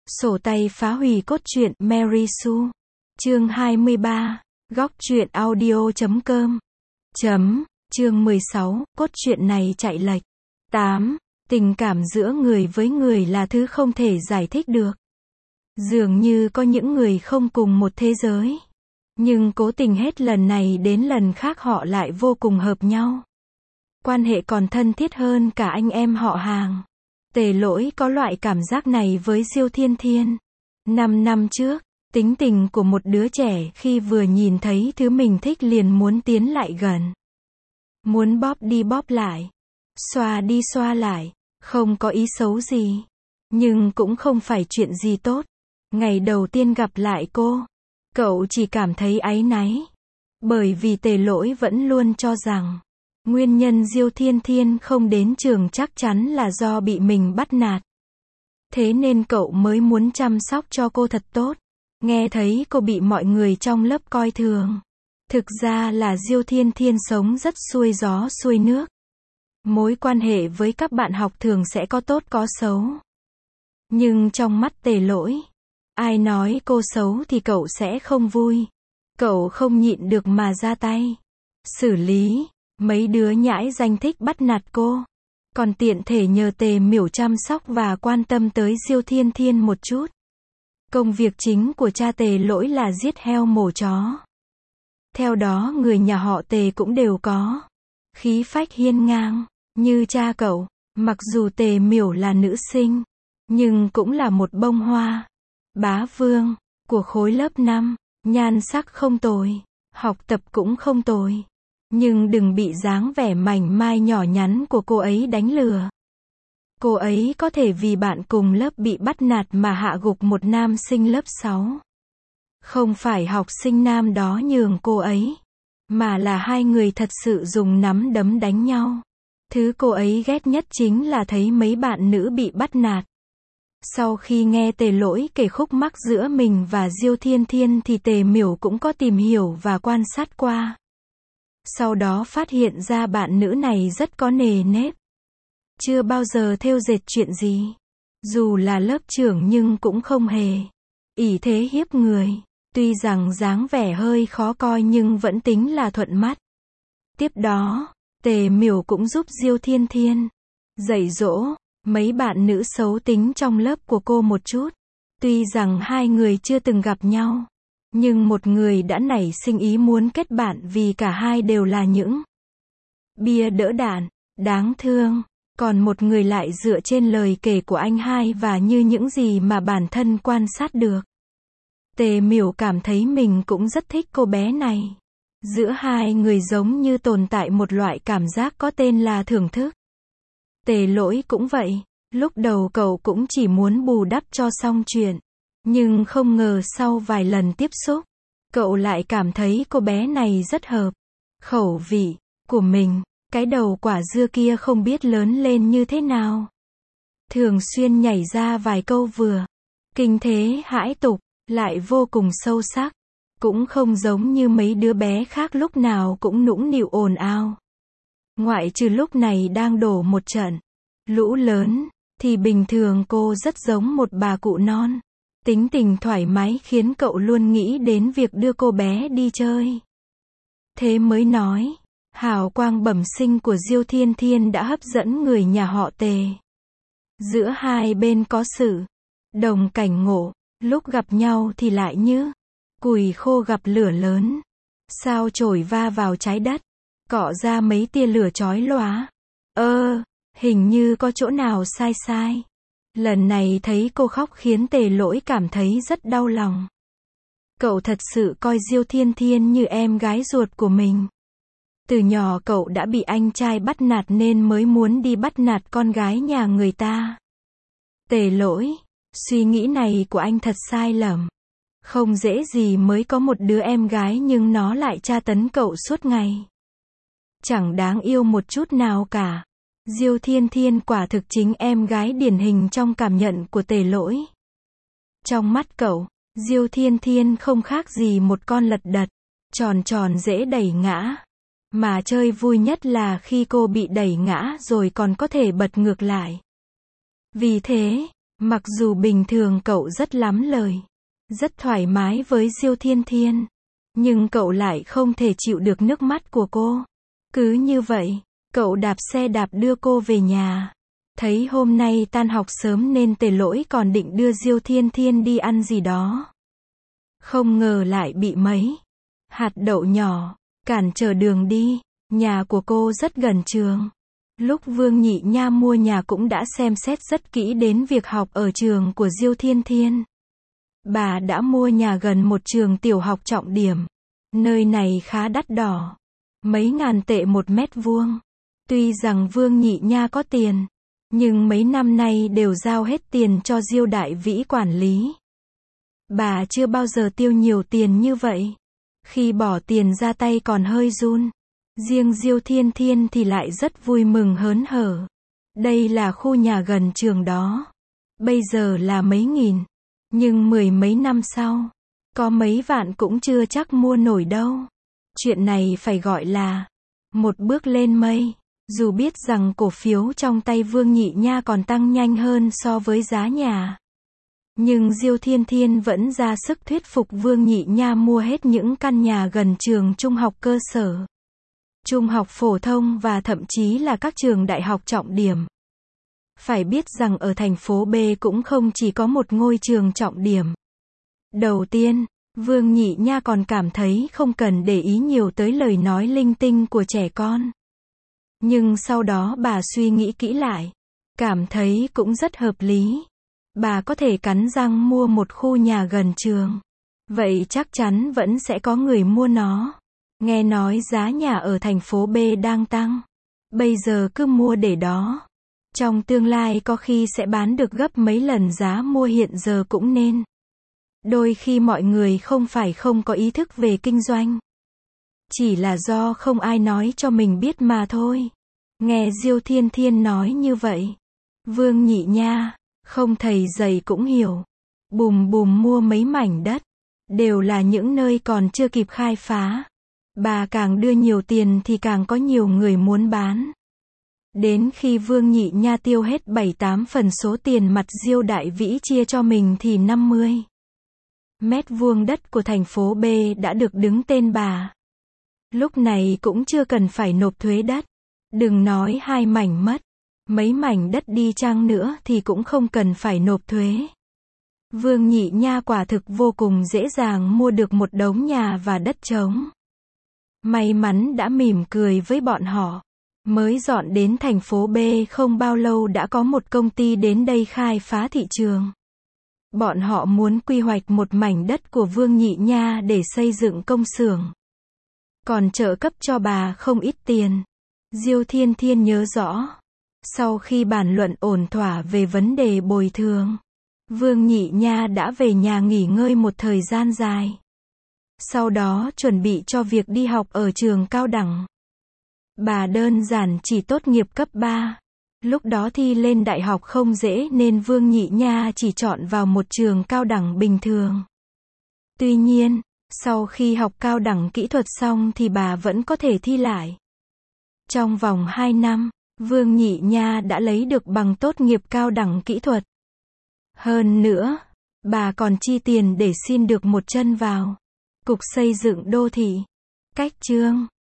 Sổ tay phá hủy cốt truyện Mary Sue. Chương 23. Góc truyện audio.com. Chương 16. Cốt truyện này chạy lệch. 8. Tình cảm giữa người với người là thứ không thể giải thích được. Dường như có những người không cùng một thế giới. Nhưng cố tình hết lần này đến lần khác họ lại vô cùng hợp nhau. Quan hệ còn thân thiết hơn cả anh em họ hàng. Tề Lỗi có loại cảm giác này với Diêu Thiên Thiên. 5 năm trước, tính tình của một đứa trẻ khi vừa nhìn thấy thứ mình thích liền muốn tiến lại gần. Muốn bóp đi bóp lại, xoa đi xoa lại, không có ý xấu gì. Nhưng cũng không phải chuyện gì tốt. Ngày đầu tiên gặp lại cô, cậu chỉ cảm thấy áy náy. Bởi vì Tề Lỗi vẫn luôn cho rằng nguyên nhân Diêu Thiên Thiên không đến trường chắc chắn là do bị mình bắt nạt. Thế nên cậu mới muốn chăm sóc cho cô thật tốt. Nghe thấy cô bị mọi người trong lớp coi thường. Thực ra là Diêu Thiên Thiên sống rất xuôi gió xuôi nước. Mối quan hệ với các bạn học thường sẽ có tốt có xấu. Nhưng trong mắt Tề Lỗi, ai nói cô xấu thì cậu sẽ không vui. Cậu không nhịn được mà ra tay xử lý. Mấy đứa nhãi danh thích bắt nạt cô. Còn tiện thể nhờ Tề Miểu chăm sóc và quan tâm tới Diêu Thiên Thiên một chút. Công việc chính của cha Tề Lỗi là giết heo mổ chó. Theo đó người nhà họ Tề cũng đều có khí phách hiên ngang, như cha cậu. Mặc dù Tề Miểu là nữ sinh, nhưng cũng là một bông hoa bá vương của khối lớp 5. Nhan sắc không tồi, học tập cũng không tồi. Nhưng đừng bị dáng vẻ mảnh mai nhỏ nhắn của cô ấy đánh lừa. Cô ấy có thể vì bạn cùng lớp bị bắt nạt mà hạ gục một nam sinh lớp 6. Không phải học sinh nam đó nhường cô ấy, mà là hai người thật sự dùng nắm đấm đánh nhau. Thứ cô ấy ghét nhất chính là thấy mấy bạn nữ bị bắt nạt. Sau khi nghe Tề Lỗi kể khúc mắc giữa mình và Diêu Thiên Thiên thì Tề Miểu cũng có tìm hiểu và quan sát qua. Sau đó phát hiện ra bạn nữ này rất có nề nếp. Chưa bao giờ thêu dệt chuyện gì. Dù là lớp trưởng nhưng cũng không hề ỷ thế hiếp người. Tuy rằng dáng vẻ hơi khó coi nhưng vẫn tính là thuận mắt. Tiếp đó, Tề Miểu cũng giúp Diêu Thiên Thiên dạy dỗ mấy bạn nữ xấu tính trong lớp của cô một chút. Tuy rằng hai người chưa từng gặp nhau, nhưng một người đã nảy sinh ý muốn kết bạn vì cả hai đều là những bia đỡ đạn, đáng thương. Còn một người lại dựa trên lời kể của anh hai và như những gì mà bản thân quan sát được. Tề Miểu cảm thấy mình cũng rất thích cô bé này. Giữa hai người giống như tồn tại một loại cảm giác có tên là thưởng thức. Tề Lỗi cũng vậy. Lúc đầu cậu cũng chỉ muốn bù đắp cho xong chuyện. Nhưng không ngờ sau vài lần tiếp xúc, cậu lại cảm thấy cô bé này rất hợp khẩu vị của mình. Cái đầu quả dưa kia không biết lớn lên như thế nào. Thường xuyên nhảy ra vài câu vừa kinh thế hãi tục, lại vô cùng sâu sắc. Cũng không giống như mấy đứa bé khác lúc nào cũng nũng nịu ồn ào. Ngoại trừ lúc này đang đổ một trận lũ lớn, thì bình thường cô rất giống một bà cụ non. Tính tình thoải mái khiến cậu luôn nghĩ đến việc đưa cô bé đi chơi. Thế mới nói, hào quang bẩm sinh của Diêu Thiên Thiên đã hấp dẫn người nhà họ Tề. Giữa hai bên có sự đồng cảnh ngộ, lúc gặp nhau thì lại như củi khô gặp lửa lớn. Sao chổi va vào trái đất, cọ ra mấy tia lửa chói lóa. Hình như có chỗ nào sai sai. Lần này thấy cô khóc khiến Tề Lỗi cảm thấy rất đau lòng. Cậu thật sự coi Diêu Thiên Thiên như em gái ruột của mình. Từ nhỏ cậu đã bị anh trai bắt nạt nên mới muốn đi bắt nạt con gái nhà người ta. Tề Lỗi, suy nghĩ này của anh thật sai lầm. Không dễ gì mới có một đứa em gái nhưng nó lại tra tấn cậu suốt ngày. Chẳng đáng yêu một chút nào cả. Diêu Thiên Thiên quả thực chính em gái điển hình trong cảm nhận của Tề Lỗi. Trong mắt cậu, Diêu Thiên Thiên không khác gì một con lật đật, tròn tròn dễ đẩy ngã. Mà chơi vui nhất là khi cô bị đẩy ngã rồi còn có thể bật ngược lại. Vì thế Mặc dù bình thường cậu rất lắm lời, rất thoải mái với Diêu Thiên Thiên, nhưng cậu lại không thể chịu được nước mắt của cô. Cứ như vậy, cậu đạp xe đạp đưa cô về nhà. Thấy hôm nay tan học sớm nên Tề Lỗi còn định đưa Diêu Thiên Thiên đi ăn gì đó. Không ngờ lại bị mấy hạt đậu nhỏ cản trở đường đi. Nhà của cô rất gần trường. Lúc Vương Nhị Nha mua nhà cũng đã xem xét rất kỹ đến việc học ở trường của Diêu Thiên Thiên. Bà đã mua nhà gần một trường tiểu học trọng điểm. Nơi này khá đắt đỏ, mấy ngàn tệ 1 mét vuông. Tuy rằng Vương Nhị Nha có tiền, nhưng mấy năm nay đều giao hết tiền cho Diêu Đại Vĩ quản lý. Bà chưa bao giờ tiêu nhiều tiền như vậy. Khi bỏ tiền ra tay còn hơi run. Riêng Diêu Thiên Thiên thì lại rất vui mừng hớn hở. Đây là khu nhà gần trường đó. Bây giờ là mấy nghìn. Nhưng 10 mấy năm sau, có mấy vạn cũng chưa chắc mua nổi đâu. Chuyện này phải gọi là một bước lên mây. Dù biết rằng cổ phiếu trong tay Vương Nhị Nha còn tăng nhanh hơn so với giá nhà. Nhưng Diêu Thiên Thiên vẫn ra sức thuyết phục Vương Nhị Nha mua hết những căn nhà gần trường trung học cơ sở, trung học phổ thông và thậm chí là các trường đại học trọng điểm. Phải biết rằng ở thành phố B cũng không chỉ có một ngôi trường trọng điểm. Đầu tiên, Vương Nhị Nha còn cảm thấy không cần để ý nhiều tới lời nói linh tinh của trẻ con. Nhưng sau đó bà suy nghĩ kỹ lại, cảm thấy cũng rất hợp lý. Bà có thể cắn răng mua một khu nhà gần trường. Vậy chắc chắn vẫn sẽ có người mua nó. Nghe nói giá nhà ở thành phố B đang tăng. Bây giờ cứ mua để đó. Trong tương lai có khi sẽ bán được gấp mấy lần giá mua hiện giờ cũng nên. Đôi khi mọi người không phải không có ý thức về kinh doanh. Chỉ là do không ai nói cho mình biết mà thôi. Nghe Diêu Thiên Thiên nói như vậy, Vương Nhị Nha, không thầy dạy cũng hiểu. Bùm bùm mua mấy mảnh đất. Đều là những nơi còn chưa kịp khai phá. Bà càng đưa nhiều tiền thì càng có nhiều người muốn bán. Đến khi Vương Nhị Nha tiêu hết 7-8 phần số tiền mặt Diêu Đại Vĩ chia cho mình thì 50 mét vuông đất của thành phố B đã được đứng tên bà. Lúc này cũng chưa cần phải nộp thuế đất. Đừng nói 2 mảnh mất. Mấy mảnh đất đi chăng nữa thì cũng không cần phải nộp thuế. Vương Nhị Nha quả thực vô cùng dễ dàng mua được một đống nhà và đất trống. May mắn đã mỉm cười với bọn họ. Mới dọn đến thành phố B không bao lâu đã có một công ty đến đây khai phá thị trường. Bọn họ muốn quy hoạch một mảnh đất của Vương Nhị Nha để xây dựng công xưởng. Còn trợ cấp cho bà không ít tiền. Diêu Thiên Thiên nhớ rõ. Sau khi bàn luận ổn thỏa về vấn đề bồi thường, Vương Nhị Nha đã về nhà nghỉ ngơi một thời gian dài. Sau đó chuẩn bị cho việc đi học ở trường cao đẳng. Bà đơn giản chỉ tốt nghiệp cấp 3. Lúc đó thi lên đại học không dễ nên Vương Nhị Nha chỉ chọn vào một trường cao đẳng bình thường. Tuy nhiên, sau khi học cao đẳng kỹ thuật xong thì bà vẫn có thể thi lại. Trong vòng 2 năm, Vương Nhị Nha đã lấy được bằng tốt nghiệp cao đẳng kỹ thuật. Hơn nữa, bà còn chi tiền để xin được một chân vào Cục Xây dựng Đô thị. Cách chương